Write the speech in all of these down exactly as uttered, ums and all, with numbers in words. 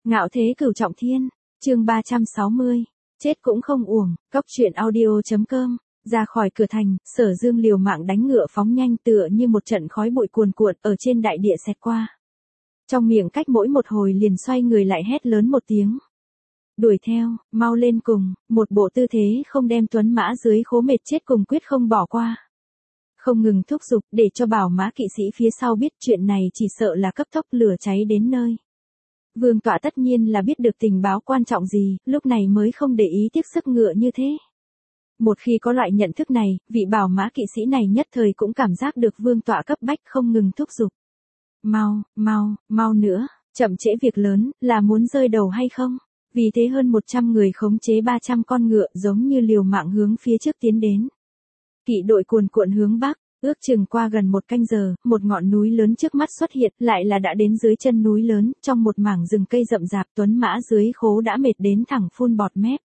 Ngạo thế cửu trọng thiên, chương ba trăm sáu mươi, chết cũng không uổng, cốc truyện audio.com, ra khỏi cửa thành, Sở Dương liều mạng đánh ngựa phóng nhanh tựa như một trận khói bụi cuồn cuộn ở trên đại địa xẹt qua. Trong miệng cách mỗi một hồi liền xoay người lại hét lớn một tiếng. Đuổi theo, mau lên cùng, một bộ tư thế không đem tuấn mã dưới khố mệt chết cùng quyết không bỏ qua. Không ngừng thúc giục để cho bảo mã kỵ sĩ phía sau biết chuyện này chỉ sợ là cấp tốc lửa cháy đến nơi. Vương tọa tất nhiên là biết được tình báo quan trọng gì, lúc này mới không để ý tiếc sức ngựa như thế. Một khi có loại nhận thức này, vị bảo mã kỵ sĩ này nhất thời cũng cảm giác được vương tọa cấp bách không ngừng thúc giục. Mau, mau, mau nữa, chậm trễ việc lớn, là muốn rơi đầu hay không? Vì thế hơn một trăm người khống chế ba trăm con ngựa giống như liều mạng hướng phía trước tiến đến. Kỵ đội cuồn cuộn hướng bắc, ước chừng qua gần một canh giờ, một ngọn núi lớn trước mắt xuất hiện, lại là đã đến dưới chân núi lớn, trong một mảng rừng cây rậm rạp tuấn mã dưới khố đã mệt đến thẳng phun bọt mép.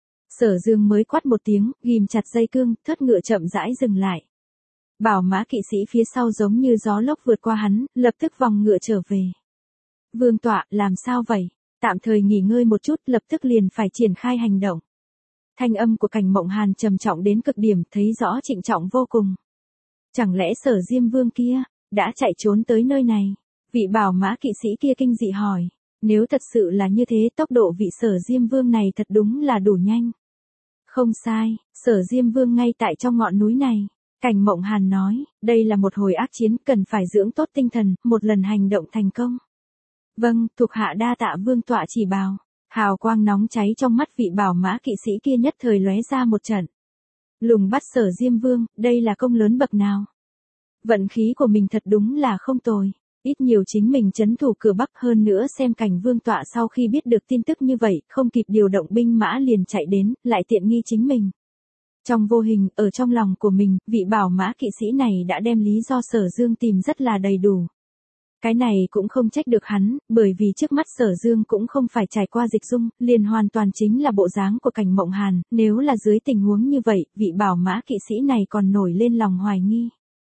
Sở Dương mới quát một tiếng, ghim chặt dây cương, thớt ngựa chậm rãi dừng lại. Bảo mã kỵ sĩ phía sau giống như gió lốc vượt qua hắn, lập tức vòng ngựa trở về. Vương tọa, làm sao vậy? Tạm thời nghỉ ngơi một chút, lập tức liền phải triển khai hành động. Thanh âm của Cảnh Mộng Hàn trầm trọng đến cực điểm, thấy rõ trịnh trọng vô cùng. Chẳng lẽ Sở Diêm Vương kia đã chạy trốn tới nơi này? Vị bảo mã kỵ sĩ kia kinh dị hỏi. Nếu thật sự là như thế, tốc độ vị Sở Diêm Vương này thật đúng là đủ nhanh. Không sai, Sở Diêm Vương ngay tại trong ngọn núi này. Cảnh Mộng Hàn nói, đây là một hồi ác chiến, cần phải dưỡng tốt tinh thần, một lần hành động thành công. Vâng, thuộc hạ đa tạ vương tọa chỉ bảo. Hào quang nóng cháy trong mắt vị bảo mã kỵ sĩ kia nhất thời lóe ra một trận. Lùng bắt Sở Diêm Vương, đây là công lớn bậc nào? Vận khí của mình thật đúng là không tồi. Ít nhiều chính mình trấn thủ cửa Bắc, hơn nữa xem cảnh vương tọa sau khi biết được tin tức như vậy, không kịp điều động binh mã liền chạy đến, lại tiện nghi chính mình. Trong vô hình, ở trong lòng của mình, vị bảo mã kỵ sĩ này đã đem lý do Sở Dương tìm rất là đầy đủ. Cái này cũng không trách được hắn, bởi vì trước mắt Sở Dương cũng không phải trải qua dịch dung, liền hoàn toàn chính là bộ dáng của Cảnh Mộng Hàn, nếu là dưới tình huống như vậy, vị bảo mã kỵ sĩ này còn nổi lên lòng hoài nghi.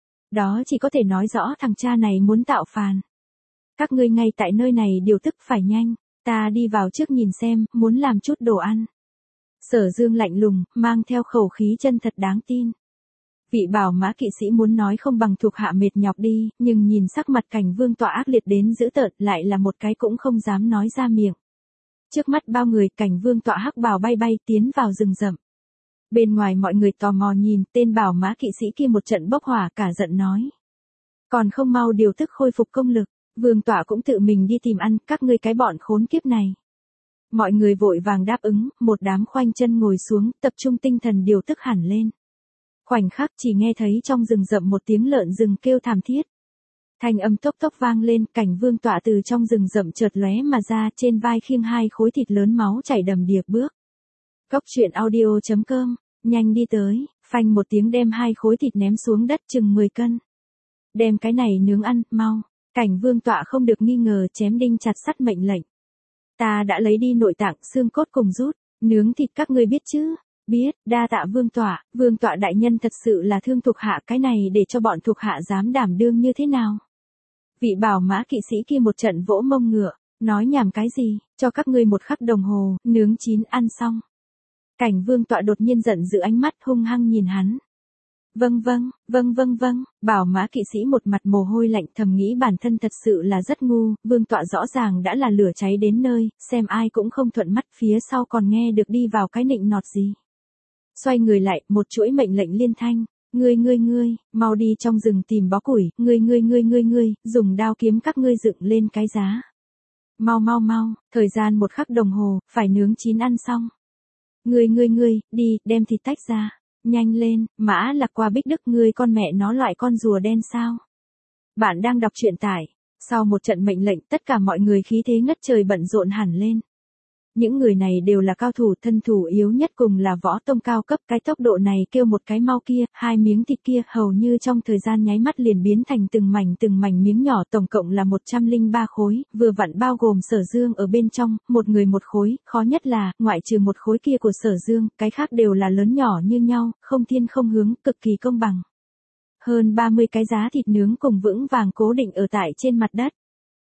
Đó chỉ có thể nói rõ thằng cha này muốn tạo phàn. Các ngươi ngay tại nơi này điều tức phải nhanh, ta đi vào trước nhìn xem, muốn làm chút đồ ăn. Sở Dương lạnh lùng, mang theo khẩu khí chân thật đáng tin. Vị bảo mã kỵ sĩ muốn nói không bằng thuộc hạ mệt nhọc đi, nhưng nhìn sắc mặt Cảnh vương tọa ác liệt đến dữ tợn, lại là một cái cũng không dám nói ra miệng. Trước mắt bao người, Cảnh vương tọa hắc bào bay bay tiến vào rừng rậm. Bên ngoài mọi người tò mò nhìn, tên bảo mã kỵ sĩ kia một trận bốc hỏa cả giận nói. Còn không mau điều tức khôi phục công lực, vương tọa cũng tự mình đi tìm ăn, các ngươi cái bọn khốn kiếp này. Mọi người vội vàng đáp ứng, một đám khoanh chân ngồi xuống, tập trung tinh thần điều tức hẳn lên. Khoảnh khắc chỉ nghe thấy trong rừng rậm một tiếng lợn rừng kêu thảm thiết. Thanh âm tốc tốc vang lên, Cảnh vương tọa từ trong rừng rậm chợt lóe mà ra, trên vai khiêng hai khối thịt lớn máu chảy đầm đìa bước. Cốc truyện audio.com, nhanh đi tới, phanh một tiếng đem hai khối thịt ném xuống đất chừng mười cân. Đem cái này nướng ăn, mau. Cảnh vương tọa không được nghi ngờ chém đinh chặt sắt mệnh lệnh. Ta đã lấy đi nội tạng, xương cốt cùng rút, nướng thịt các ngươi biết chứ? Biết, đa tạ vương tọa, vương tọa đại nhân thật sự là thương thuộc hạ, cái này để cho bọn thuộc hạ dám đảm đương như thế nào? Vị bảo mã kỵ sĩ kia một trận vỗ mông ngựa, nói nhảm cái gì, cho các ngươi một khắc đồng hồ, nướng chín ăn xong. Cảnh vương tọa đột nhiên giận dữ, ánh mắt hung hăng nhìn hắn. Vâng vâng, vâng vâng vâng, bảo mã kỵ sĩ một mặt mồ hôi lạnh, thầm nghĩ bản thân thật sự là rất ngu, vương tọa rõ ràng đã là lửa cháy đến nơi, xem ai cũng không thuận mắt, phía sau còn nghe được đi vào cái nịnh nọt gì. Xoay người lại, một chuỗi mệnh lệnh liên thanh, ngươi ngươi ngươi, mau đi trong rừng tìm bó củi, ngươi ngươi ngươi ngươi ngươi, dùng đao kiếm các ngươi dựng lên cái giá. Mau mau mau, thời gian một khắc đồng hồ, phải nướng chín ăn xong. Ngươi ngươi ngươi, đi, đem thịt tách ra. Nhanh lên, mã lạc qua bích đức, ngươi con mẹ nó loại con rùa đen sao? Bạn đang đọc truyện tải. Sau một trận mệnh lệnh, tất cả mọi người khí thế ngất trời bận rộn hẳn lên. Những người này đều là cao thủ, thân thủ yếu nhất cùng là võ tông cao cấp, cái tốc độ này kêu một cái mau kia, hai miếng thịt kia hầu như trong thời gian nháy mắt liền biến thành từng mảnh từng mảnh miếng nhỏ, tổng cộng là một trăm lẻ ba khối, vừa vặn bao gồm Sở Dương ở bên trong, một người một khối, khó nhất là, ngoại trừ một khối kia của Sở Dương, cái khác đều là lớn nhỏ như nhau, không thiên không hướng, cực kỳ công bằng. Hơn ba mươi cái giá thịt nướng cùng vững vàng cố định ở tại trên mặt đất.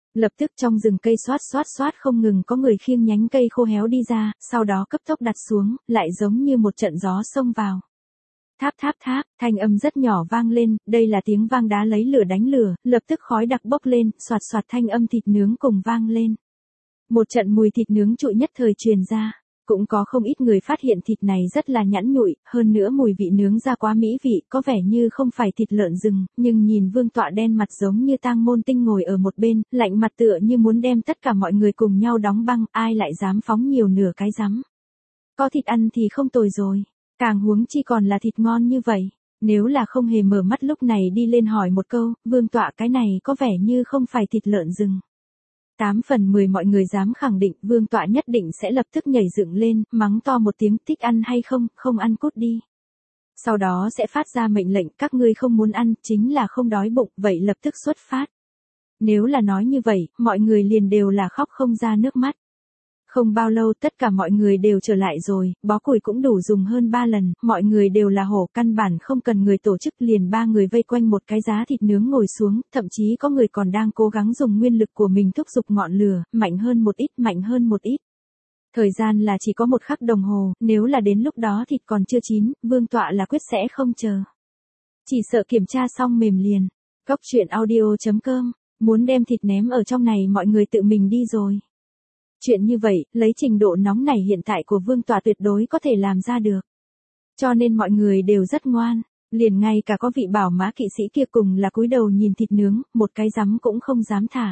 Lập tức trong rừng cây xoát xoát xoát không ngừng có người khiêng nhánh cây khô héo đi ra, sau đó cấp tốc đặt xuống, lại giống như một trận gió xông vào. Tháp tháp tháp, thanh âm rất nhỏ vang lên, đây là tiếng vang đá lấy lửa đánh lửa, lập tức khói đặc bốc lên, xoạt xoạt thanh âm thịt nướng cùng vang lên. Một trận mùi thịt nướng trụi nhất thời truyền ra, cũng có không ít người phát hiện thịt này rất là nhẵn nhụi, hơn nữa mùi vị nướng ra quá mỹ vị, có vẻ như không phải thịt lợn rừng, nhưng nhìn Vương Tọa đen mặt giống như tang môn tinh ngồi ở một bên, lạnh mặt tựa như muốn đem tất cả mọi người cùng nhau đóng băng, ai lại dám phóng nhiều nửa cái rắm. Có thịt ăn thì không tồi rồi. Càng huống chi còn là thịt ngon như vậy, nếu là không hề mở mắt lúc này đi lên hỏi một câu, Vương Tọa cái này có vẻ như không phải thịt lợn rừng. Tám phần mười mọi người dám khẳng định Vương Tọa nhất định sẽ lập tức nhảy dựng lên, mắng to một tiếng thích ăn hay không, không ăn cút đi. Sau đó sẽ phát ra mệnh lệnh các ngươi không muốn ăn, chính là không đói bụng, vậy lập tức xuất phát. Nếu là nói như vậy, mọi người liền đều là khóc không ra nước mắt. Không bao lâu tất cả mọi người đều trở lại rồi, bó củi cũng đủ dùng hơn ba lần, mọi người đều là hổ căn bản không cần người tổ chức liền ba người vây quanh một cái giá thịt nướng ngồi xuống, thậm chí có người còn đang cố gắng dùng nguyên lực của mình thúc giục ngọn lửa, mạnh hơn một ít, mạnh hơn một ít. Thời gian là chỉ có một khắc đồng hồ, nếu là đến lúc đó thịt còn chưa chín, Vương Tọa là quyết sẽ không chờ. Chỉ sợ kiểm tra xong mềm liền. Góc truyện audio chấm com, muốn đem thịt ném ở trong này mọi người tự mình đi rồi. Chuyện như vậy, lấy trình độ nóng nảy hiện tại của Vương Tọa tuyệt đối có thể làm ra được. Cho nên mọi người đều rất ngoan, liền ngay cả có vị bảo mã kỵ sĩ kia cùng là cúi đầu nhìn thịt nướng, một cái rắm cũng không dám thả.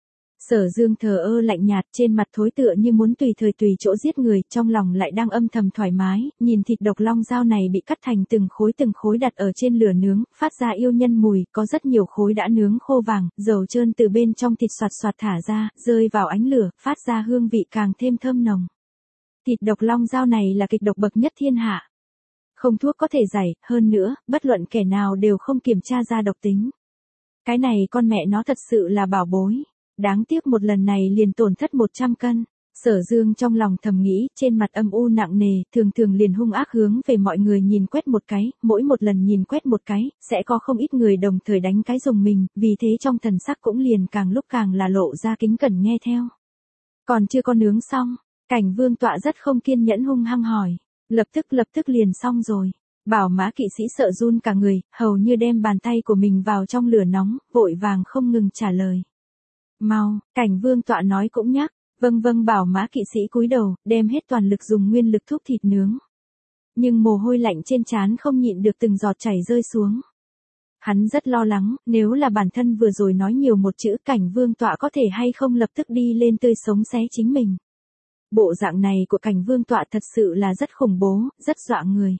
Sở Dương thờ ơ lạnh nhạt trên mặt thối tựa như muốn tùy thời tùy chỗ giết người, trong lòng lại đang âm thầm thoải mái, nhìn thịt độc long dao này bị cắt thành từng khối từng khối đặt ở trên lửa nướng, phát ra yêu nhân mùi, có rất nhiều khối đã nướng khô vàng, dầu trơn từ bên trong thịt xoạt xoạt thả ra, rơi vào ánh lửa, phát ra hương vị càng thêm thơm nồng. Thịt độc long dao này là kịch độc bậc nhất thiên hạ. Không thuốc có thể giải, hơn nữa, bất luận kẻ nào đều không kiểm tra ra độc tính. Cái này con mẹ nó thật sự là bảo bối. Đáng tiếc một lần này liền tổn thất một trăm cân. Sở Dương trong lòng thầm nghĩ, trên mặt âm u nặng nề, thường thường liền hung ác hướng về mọi người nhìn quét một cái, mỗi một lần nhìn quét một cái, sẽ có không ít người đồng thời đánh cái dùng mình, vì thế trong thần sắc cũng liền càng lúc càng là lộ ra kính cẩn nghe theo. Còn chưa có nướng xong, Cảnh Vương Tọa rất không kiên nhẫn hung hăng hỏi, lập tức lập tức liền xong rồi. Bảo mã kỵ sĩ sợ run cả người, hầu như đem bàn tay của mình vào trong lửa nóng, vội vàng không ngừng trả lời. Mau, Cảnh Vương Tọa nói cũng nhắc, vâng vâng bảo mã kỵ sĩ cúi đầu, đem hết toàn lực dùng nguyên lực thúc thịt nướng. Nhưng mồ hôi lạnh trên trán không nhịn được từng giọt chảy rơi xuống. Hắn rất lo lắng, nếu là bản thân vừa rồi nói nhiều một chữ Cảnh Vương Tọa có thể hay không lập tức đi lên tươi sống xé chính mình. Bộ dạng này của Cảnh Vương Tọa thật sự là rất khủng bố, rất dọa người.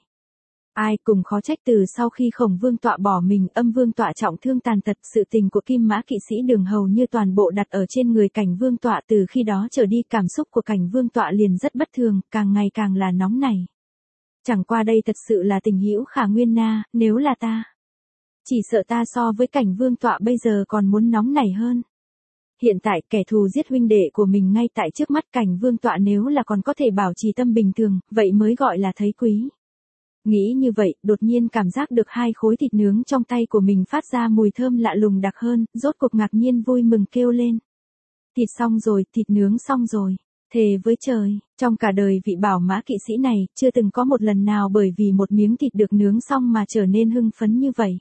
Ai cùng khó trách từ sau khi Khổng Vương Tọa bỏ mình, Âm Vương Tọa trọng thương tàn tật, sự tình của Kim Mã kỵ sĩ Đường hầu như toàn bộ đặt ở trên người Cảnh Vương Tọa, từ khi đó trở đi cảm xúc của Cảnh Vương Tọa liền rất bất thường, càng ngày càng là nóng nảy. Chẳng qua đây thật sự là tình hữu khả nguyên na, nếu là ta, chỉ sợ ta so với Cảnh Vương Tọa bây giờ còn muốn nóng nảy hơn. Hiện tại kẻ thù giết huynh đệ của mình ngay tại trước mắt, Cảnh Vương Tọa nếu là còn có thể bảo trì tâm bình thường, vậy mới gọi là thấy quý. Nghĩ như vậy, đột nhiên cảm giác được hai khối thịt nướng trong tay của mình phát ra mùi thơm lạ lùng đặc hơn, rốt cuộc ngạc nhiên vui mừng kêu lên. Thịt xong rồi, thịt nướng xong rồi. Thề với trời, trong cả đời vị bảo mã kỵ sĩ này, chưa từng có một lần nào bởi vì một miếng thịt được nướng xong mà trở nên hưng phấn như vậy.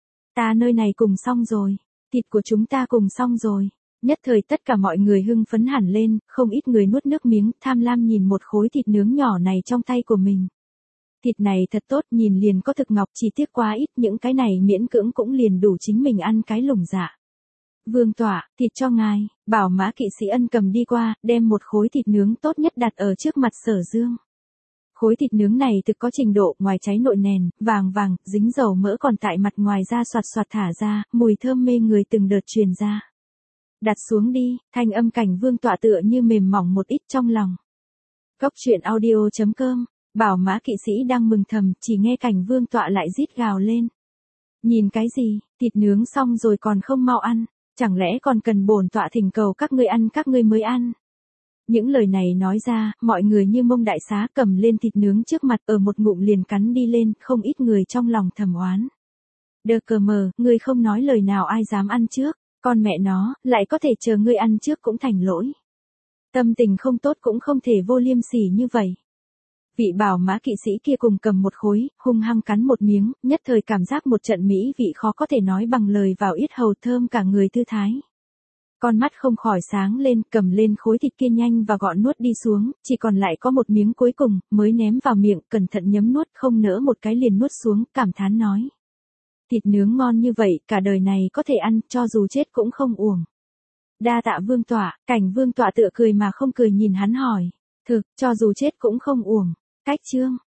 Ta nơi này cùng xong rồi, thịt của chúng ta cùng xong rồi. Nhất thời tất cả mọi người hưng phấn hẳn lên, không ít người nuốt nước miếng, tham lam nhìn một khối thịt nướng nhỏ này trong tay của mình. Thịt này thật tốt, nhìn liền có thực ngọc, chỉ tiếc quá ít, những cái này miễn cưỡng cũng liền đủ chính mình ăn cái lủng dạ. Vương Tọa, thịt cho ngài, bảo mã kỵ sĩ ân cầm đi qua, đem một khối thịt nướng tốt nhất đặt ở trước mặt Sở Dương. Khối thịt nướng này thực có trình độ, ngoài cháy nội nền, vàng vàng, dính dầu mỡ còn tại mặt ngoài ra xoạt xoạt thả ra, mùi thơm mê người từng đợt truyền ra. Đặt xuống đi, thanh âm Cảnh Vương Tọa tựa như mềm mỏng một ít trong lòng. Góc truyện audio chấm com. Bảo mã kỵ sĩ đang mừng thầm, chỉ nghe Cảnh Vương Tọa lại rít gào lên. Nhìn cái gì, thịt nướng xong rồi còn không mau ăn, chẳng lẽ còn cần bổn tọa thỉnh cầu các ngươi ăn các ngươi mới ăn. Những lời này nói ra, mọi người như mông đại xá cầm lên thịt nướng trước mặt ở một ngụm liền cắn đi lên, không ít người trong lòng thầm oán. Đờ cờ mờ, ngươi không nói lời nào ai dám ăn trước, Con mẹ nó, lại có thể chờ ngươi ăn trước cũng thành lỗi. Tâm tình không tốt cũng không thể vô liêm sỉ như vậy. Vị bảo mã kỵ sĩ kia cùng cầm một khối, hung hăng cắn một miếng, nhất thời cảm giác một trận mỹ vị khó có thể nói bằng lời vào yết hầu, thơm cả người thư thái. Con mắt không khỏi sáng lên, cầm lên khối thịt kia nhanh và gọn nuốt đi xuống, chỉ còn lại có một miếng cuối cùng, mới ném vào miệng, cẩn thận nhấm nuốt, không nỡ một cái liền nuốt xuống, cảm thán nói. Thịt nướng ngon như vậy, cả đời này có thể ăn, cho dù chết cũng không uổng. Đa tạ vương tọa, Cảnh vương tọa tựa cười mà không cười nhìn hắn hỏi. Thực, cho dù chết cũng không uổng. Cách chương.